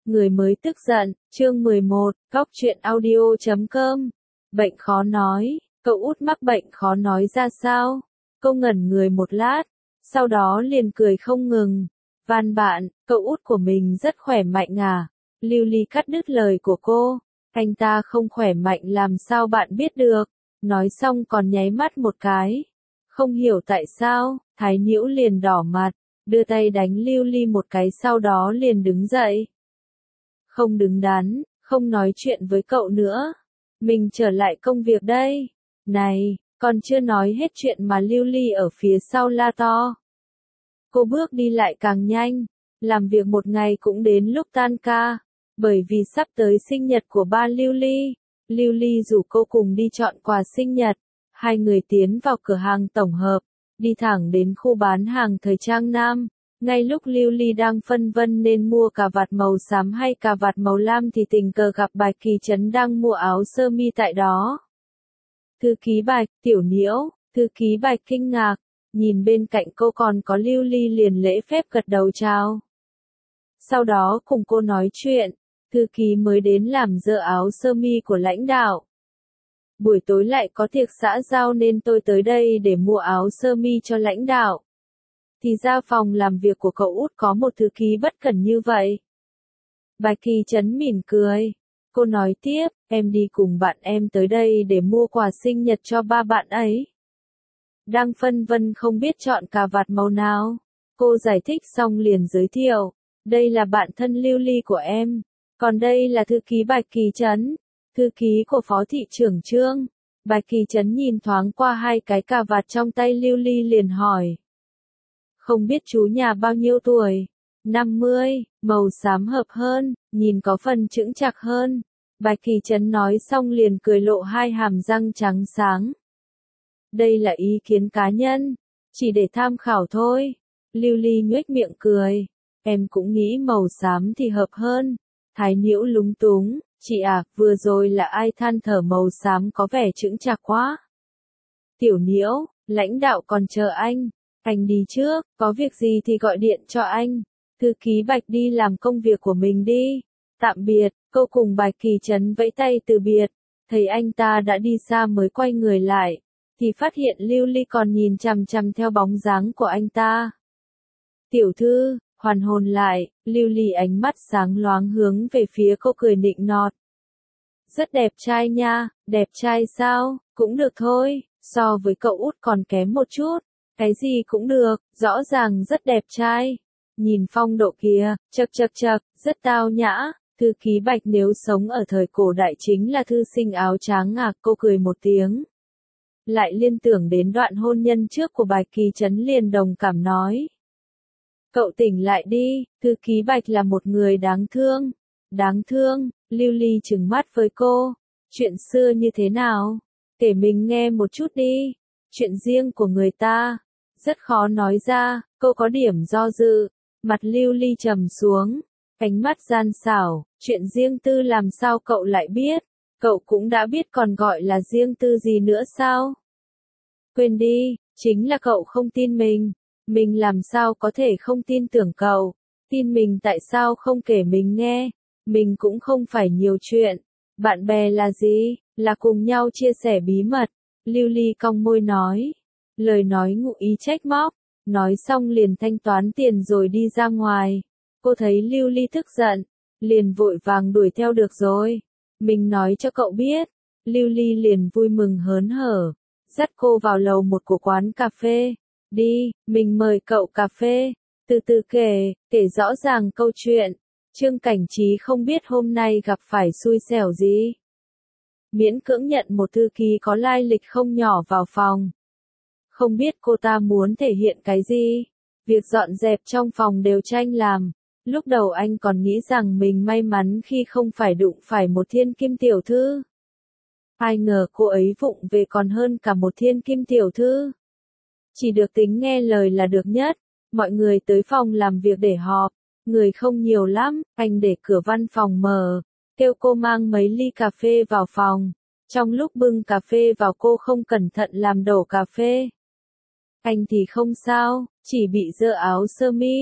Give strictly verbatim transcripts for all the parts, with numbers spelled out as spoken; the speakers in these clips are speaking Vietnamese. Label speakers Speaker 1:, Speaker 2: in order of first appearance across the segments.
Speaker 1: Người mới tức giận, chương mười một, góc truyện audio chấm com. Bệnh khó nói, cậu út mắc bệnh khó nói ra sao? Cô ngẩn người một lát, sau đó liền cười không ngừng. Van bạn, cậu út của mình rất khỏe mạnh à? Lưu Ly cắt đứt lời của cô. Anh ta không khỏe mạnh làm sao bạn biết được? Nói xong còn nháy mắt một cái. Không hiểu tại sao, Thái Nhiễu liền đỏ mặt, đưa tay đánh Lưu Ly một cái sau đó liền đứng dậy. Không đứng đắn, không nói chuyện với cậu nữa. Mình trở lại công việc đây. Này, còn chưa nói hết chuyện mà Lưu Ly ở phía sau la to. Cô bước đi lại càng nhanh, làm việc một ngày cũng đến lúc tan ca. Bởi vì sắp tới sinh nhật của ba Lưu Ly, Lưu Ly rủ cô cùng đi chọn quà sinh nhật. Hai người tiến vào cửa hàng tổng hợp, đi thẳng đến khu bán hàng thời trang nam. Ngay lúc Lưu Ly đang phân vân nên mua cà vạt màu xám hay cà vạt màu lam thì tình cờ gặp Bạch Kỳ Trấn đang mua áo sơ mi tại đó. Thư ký Bạch, Tiểu Nhiễu, thư ký Bạch kinh ngạc, nhìn bên cạnh cô còn có Lưu Ly liền lễ phép gật đầu chào. Sau đó cùng cô nói chuyện, thư ký mới đến làm dỡ áo sơ mi của lãnh đạo. Buổi tối lại có tiệc xã giao nên tôi tới đây để mua áo sơ mi cho lãnh đạo. Thì ra phòng làm việc của cậu út có một thư ký bất cẩn như vậy. Bạch Kỳ Trấn mỉm cười. Cô nói tiếp, em đi cùng bạn em tới đây để mua quà sinh nhật cho ba bạn ấy. Đang phân vân không biết chọn cà vạt màu nào. Cô giải thích xong liền giới thiệu. Đây là bạn thân Lưu Ly của em. Còn đây là thư ký Bạch Kỳ Trấn. Thư ký của Phó Thị trưởng Trương. Bạch Kỳ Trấn nhìn thoáng qua hai cái cà vạt trong tay Lưu Ly liền hỏi. Không biết chú nhà bao nhiêu tuổi? năm mươi, màu xám hợp hơn, nhìn có phần chững chạc hơn. Bạch Kỳ Trấn nói xong liền cười lộ hai hàm răng trắng sáng. Đây là ý kiến cá nhân, chỉ để tham khảo thôi. Lưu Ly nhoếch miệng cười. Em cũng nghĩ màu xám thì hợp hơn. Thái Nhiễu lúng túng, chị à, vừa rồi là ai than thở màu xám có vẻ chững chạc quá. Tiểu Nhiễu, lãnh đạo còn chờ anh. Anh đi trước, có việc gì thì gọi điện cho anh. Thư ký Bạch đi làm công việc của mình đi. Tạm biệt, cô cùng Bạch Kỳ Trấn vẫy tay từ biệt. Thấy anh ta đã đi xa mới quay người lại, thì phát hiện Lưu Ly còn nhìn chằm chằm theo bóng dáng của anh ta. Tiểu thư, hoàn hồn lại, Lưu Ly ánh mắt sáng loáng hướng về phía cô cười nịnh nọt. Rất đẹp trai nha, đẹp trai sao, cũng được thôi, so với cậu út còn kém một chút. Cái gì cũng được, rõ ràng rất đẹp trai. Nhìn phong độ kia, chậc chậc chậc, rất tao nhã. Thư ký Bạch nếu sống ở thời cổ đại chính là thư sinh áo trắng à, cô cười một tiếng. Lại liên tưởng đến đoạn hôn nhân trước của Bạch Kỳ Trấn liền đồng cảm nói. Cậu tỉnh lại đi, thư ký Bạch là một người đáng thương. Đáng thương, Lưu Ly trừng mắt với cô. Chuyện xưa như thế nào? Kể mình nghe một chút đi. Chuyện riêng của người ta. Rất khó nói ra, cô có điểm do dự. Mặt Lưu Ly trầm xuống. Ánh mắt gian xảo, chuyện riêng tư làm sao cậu lại biết? Cậu cũng đã biết còn gọi là riêng tư gì nữa sao? Quên đi, chính là cậu không tin mình. Mình làm sao có thể không tin tưởng cậu? Tin mình tại sao không kể mình nghe? Mình cũng không phải nhiều chuyện. Bạn bè là gì? Là cùng nhau chia sẻ bí mật. Lưu Ly cong môi nói. Lời nói ngụ ý trách móc. Nói xong liền thanh toán tiền rồi đi ra ngoài. Cô thấy Lưu Ly tức giận. Liền vội vàng đuổi theo được rồi. Mình nói cho cậu biết. Lưu Ly liền vui mừng hớn hở. Dắt cô vào lầu một của quán cà phê. Đi, mình mời cậu cà phê. Từ từ kể, kể rõ ràng câu chuyện. Trương Cảnh Trí không biết hôm nay gặp phải xui xẻo gì. Miễn cưỡng nhận một thư ký có lai lịch không nhỏ vào phòng. Không biết cô ta muốn thể hiện cái gì. Việc dọn dẹp trong phòng đều tranh làm. Lúc đầu anh còn nghĩ rằng mình may mắn khi không phải đụng phải một thiên kim tiểu thư. Ai ngờ cô ấy vụng về còn hơn cả một thiên kim tiểu thư. Chỉ được tính nghe lời là được nhất. Mọi người tới phòng làm việc để họp. Người không nhiều lắm, anh để cửa văn phòng mở. Kêu cô mang mấy ly cà phê vào phòng. Trong lúc bưng cà phê vào cô không cẩn thận làm đổ cà phê. Anh thì không sao, chỉ bị dơ áo sơ mi.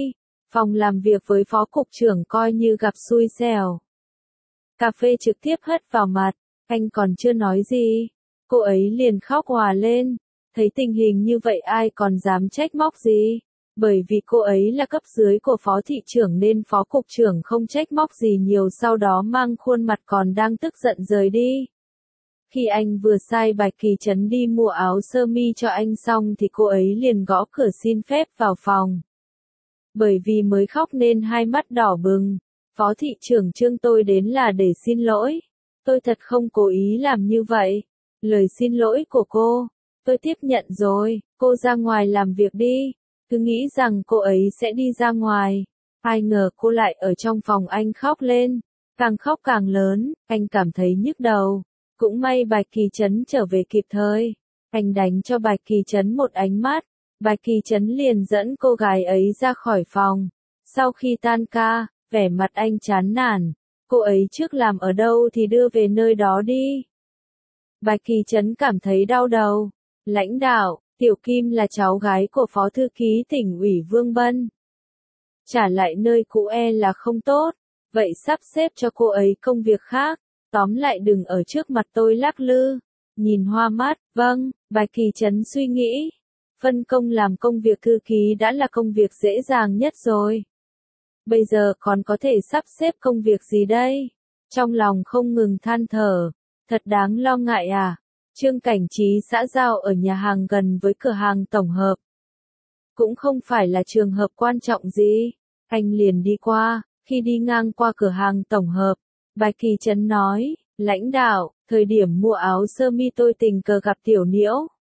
Speaker 1: Phòng làm việc với phó cục trưởng coi như gặp xui xẻo. Cà phê trực tiếp hất vào mặt, anh còn chưa nói gì, cô ấy liền khóc òa lên. Thấy tình hình như vậy ai còn dám trách móc gì, bởi vì cô ấy là cấp dưới của phó thị trưởng nên phó cục trưởng không trách móc gì nhiều, sau đó mang khuôn mặt còn đang tức giận rời đi. Khi anh vừa sai Bạch Kỳ Trấn đi mua áo sơ mi cho anh xong thì cô ấy liền gõ cửa xin phép vào phòng. Bởi vì mới khóc nên hai mắt đỏ bừng. Phó thị trưởng Trương, tôi đến là để xin lỗi. Tôi thật không cố ý làm như vậy. Lời xin lỗi của cô, tôi tiếp nhận rồi, cô ra ngoài làm việc đi. Cứ nghĩ rằng cô ấy sẽ đi ra ngoài. Ai ngờ cô lại ở trong phòng anh khóc lên. Càng khóc càng lớn, anh cảm thấy nhức đầu. Cũng may Bạch Kỳ Trấn trở về kịp thời. Anh đánh cho Bạch Kỳ Trấn một ánh mắt. Bạch Kỳ Trấn liền dẫn cô gái ấy ra khỏi phòng. Sau khi tan ca, vẻ mặt anh chán nản. Cô ấy trước làm ở đâu thì đưa về nơi đó đi. Bạch Kỳ Trấn cảm thấy đau đầu. Lãnh đạo, Tiểu Kim là cháu gái của Phó Thư ký Tỉnh ủy Vương Bân. Trả lại nơi cũ e là không tốt. Vậy sắp xếp cho cô ấy công việc khác. Tóm lại đừng ở trước mặt tôi lắc lư. Nhìn hoa mắt, vâng, Bạch Kỳ Trấn suy nghĩ. Phân công làm công việc thư ký đã là công việc dễ dàng nhất rồi. Bây giờ còn có thể sắp xếp công việc gì đây? Trong lòng không ngừng than thở. Thật đáng lo ngại à? Trương Cảnh Trí xã giao ở nhà hàng gần với cửa hàng tổng hợp. Cũng không phải là trường hợp quan trọng gì. Anh liền đi qua, khi đi ngang qua cửa hàng tổng hợp. Bạch Kỳ Trấn nói, lãnh đạo, thời điểm mua áo sơ mi tôi tình cờ gặp Tiểu Nhiễu.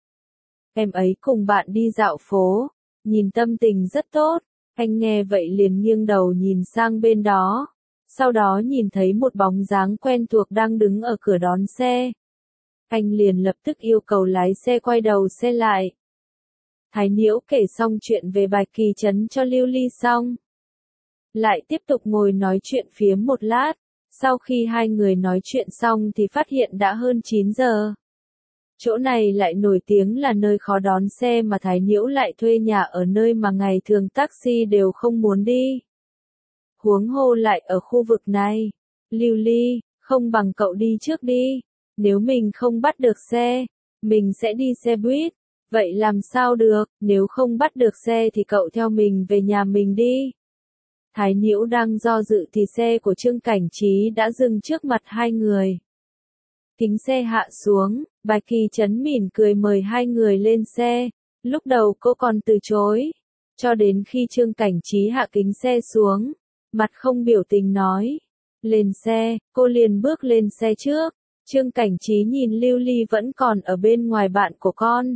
Speaker 1: Em ấy cùng bạn đi dạo phố, nhìn tâm tình rất tốt. Anh nghe vậy liền nghiêng đầu nhìn sang bên đó. Sau đó nhìn thấy một bóng dáng quen thuộc đang đứng ở cửa đón xe. Anh liền lập tức yêu cầu lái xe quay đầu xe lại. Thái Nhiễu kể xong chuyện về Bạch Kỳ Trấn cho Lưu Ly xong. Lại tiếp tục ngồi nói chuyện phiếm một lát. Sau khi hai người nói chuyện xong thì phát hiện đã hơn chín giờ. Chỗ này lại nổi tiếng là nơi khó đón xe mà Thái Nhiễu lại thuê nhà ở nơi mà ngày thường taxi đều không muốn đi. Huống hồ lại ở khu vực này. Lưu Ly, không bằng cậu đi trước đi. Nếu mình không bắt được xe, mình sẽ đi xe buýt. Vậy làm sao được, nếu không bắt được xe thì cậu theo mình về nhà mình đi. Thái Nhiễu đang do dự thì xe của Trương Cảnh Trí đã dừng trước mặt hai người. Kính xe hạ xuống, Bạch Kỳ Trấn mỉm cười mời hai người lên xe. Lúc đầu cô còn từ chối. Cho đến khi Trương Cảnh Trí hạ kính xe xuống, mặt không biểu tình nói. Lên xe, cô liền bước lên xe trước. Trương Cảnh Trí nhìn Lưu Ly vẫn còn ở bên ngoài bạn của con.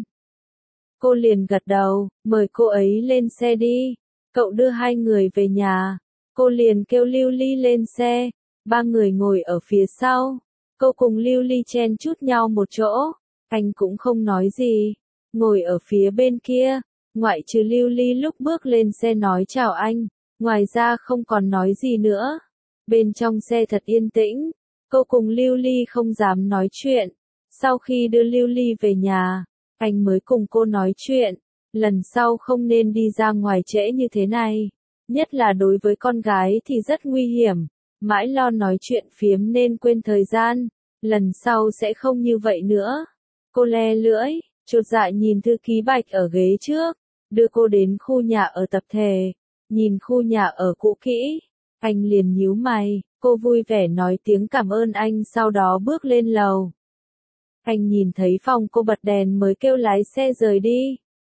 Speaker 1: Cô liền gật đầu, mời cô ấy lên xe đi. Cậu đưa hai người về nhà. Cô liền kêu Lưu Ly lên xe. Ba người ngồi ở phía sau. Cô cùng Lưu Ly chen chút nhau một chỗ. Anh cũng không nói gì. Ngồi ở phía bên kia. Ngoại trừ Lưu Ly lúc bước lên xe nói chào anh. Ngoài ra không còn nói gì nữa. Bên trong xe thật yên tĩnh. Cô cùng Lưu Ly không dám nói chuyện. Sau khi đưa Lưu Ly về nhà, anh mới cùng cô nói chuyện. Lần sau không nên đi ra ngoài trễ như thế này. Nhất là đối với con gái thì rất nguy hiểm. Mãi lo nói chuyện phiếm nên quên thời gian. Lần sau sẽ không như vậy nữa. Cô le lưỡi, chột dạ nhìn thư ký Bạch ở ghế trước. Đưa cô đến khu nhà ở tập thể. Nhìn khu nhà ở cũ kỹ. Anh liền nhíu mày. Cô vui vẻ nói tiếng cảm ơn anh sau đó bước lên lầu. Anh nhìn thấy phòng cô bật đèn mới kêu lái xe rời đi.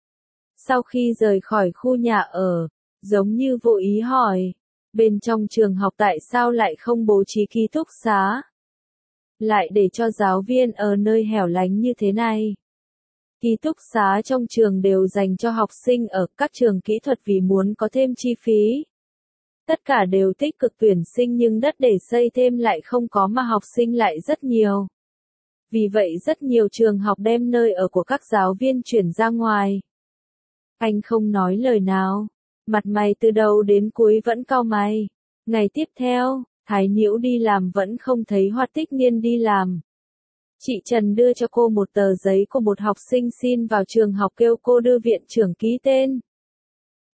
Speaker 1: Sau khi rời khỏi khu nhà ở, giống như vô ý hỏi, bên trong trường học tại sao lại không bố trí ký túc xá? Lại để cho giáo viên ở nơi hẻo lánh như thế này. Ký túc xá trong trường đều dành cho học sinh ở các trường kỹ thuật vì muốn có thêm chi phí. Tất cả đều tích cực tuyển sinh nhưng đất để xây thêm lại không có mà học sinh lại rất nhiều. Vì vậy rất nhiều trường học đem nơi ở của các giáo viên chuyển ra ngoài. Anh không nói lời nào. Mặt mày từ đầu đến cuối vẫn cau mày. Ngày tiếp theo, Thái Nhiễu đi làm vẫn không thấy Hoạt Tích Niên đi làm. Chị Trần đưa cho cô một tờ giấy của một học sinh xin vào trường học kêu cô đưa viện trưởng ký tên.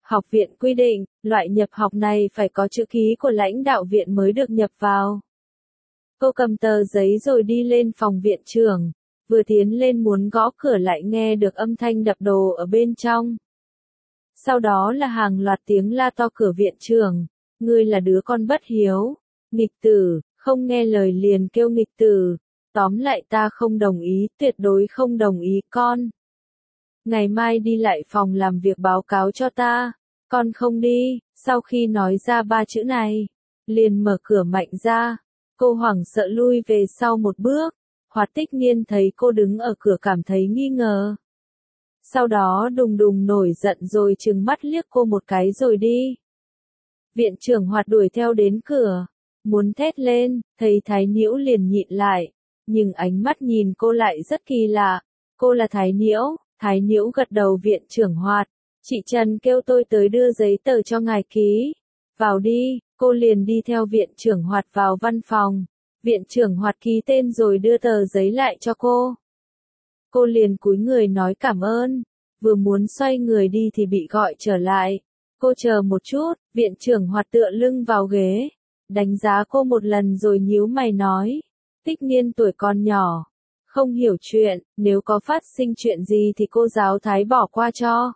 Speaker 1: Học viện quy định, loại nhập học này phải có chữ ký của lãnh đạo viện mới được nhập vào. Cô cầm tờ giấy rồi đi lên phòng viện trưởng, vừa tiến lên muốn gõ cửa lại nghe được âm thanh đập đồ ở bên trong. Sau đó là hàng loạt tiếng la to cửa viện trưởng, ngươi là đứa con bất hiếu, nghịch tử, không nghe lời liền kêu nghịch tử, tóm lại ta không đồng ý, tuyệt đối không đồng ý con. Ngày mai đi lại phòng làm việc báo cáo cho ta, con không đi, sau khi nói ra ba chữ này, liền mở cửa mạnh ra, cô hoảng sợ lui về sau một bước, Hoạt Tích Nghiên thấy cô đứng ở cửa cảm thấy nghi ngờ. Sau đó đùng đùng nổi giận rồi trừng mắt liếc cô một cái rồi đi. Viện trưởng Hoạt đuổi theo đến cửa, muốn thét lên, thấy Thái Nhiễu liền nhịn lại, nhưng ánh mắt nhìn cô lại rất kỳ lạ, cô là Thái Nhiễu, Thái Nhiễu gật đầu. Viện trưởng Hoạt, chị Trần kêu tôi tới đưa giấy tờ cho ngài ký, vào đi, cô liền đi theo viện trưởng Hoạt vào văn phòng, viện trưởng Hoạt ký tên rồi đưa tờ giấy lại cho cô. Cô liền cúi người nói cảm ơn, vừa muốn xoay người đi thì bị gọi trở lại. Cô chờ một chút, viện trưởng Hoạt tựa lưng vào ghế, đánh giá cô một lần rồi nhíu mày nói, Tích Nghiên tuổi còn nhỏ, không hiểu chuyện, nếu có phát sinh chuyện gì thì cô giáo Thái bỏ qua cho.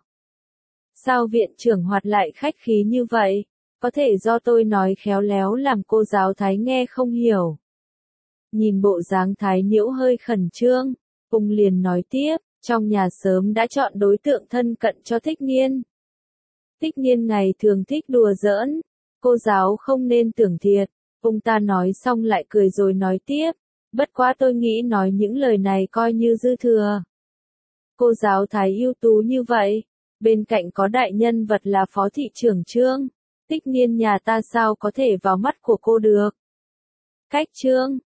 Speaker 1: Sao viện trưởng Hoạt lại khách khí như vậy? Có thể do tôi nói khéo léo làm cô giáo Thái nghe không hiểu. Nhìn bộ dáng Thái Nhiễu hơi khẩn trương, ông liền nói tiếp, trong nhà sớm đã chọn đối tượng thân cận cho Tích Nghiên. Tích Nghiên ngày thường thích đùa giỡn, cô giáo không nên tưởng thiệt. Ông ta nói xong lại cười rồi nói tiếp, bất quá tôi nghĩ nói những lời này coi như dư thừa. Cô giáo Thái ưu tú như vậy, bên cạnh có đại nhân vật là phó thị trưởng Trương, Tích Nghiên nhà ta sao có thể vào mắt của cô được. Cách Trương,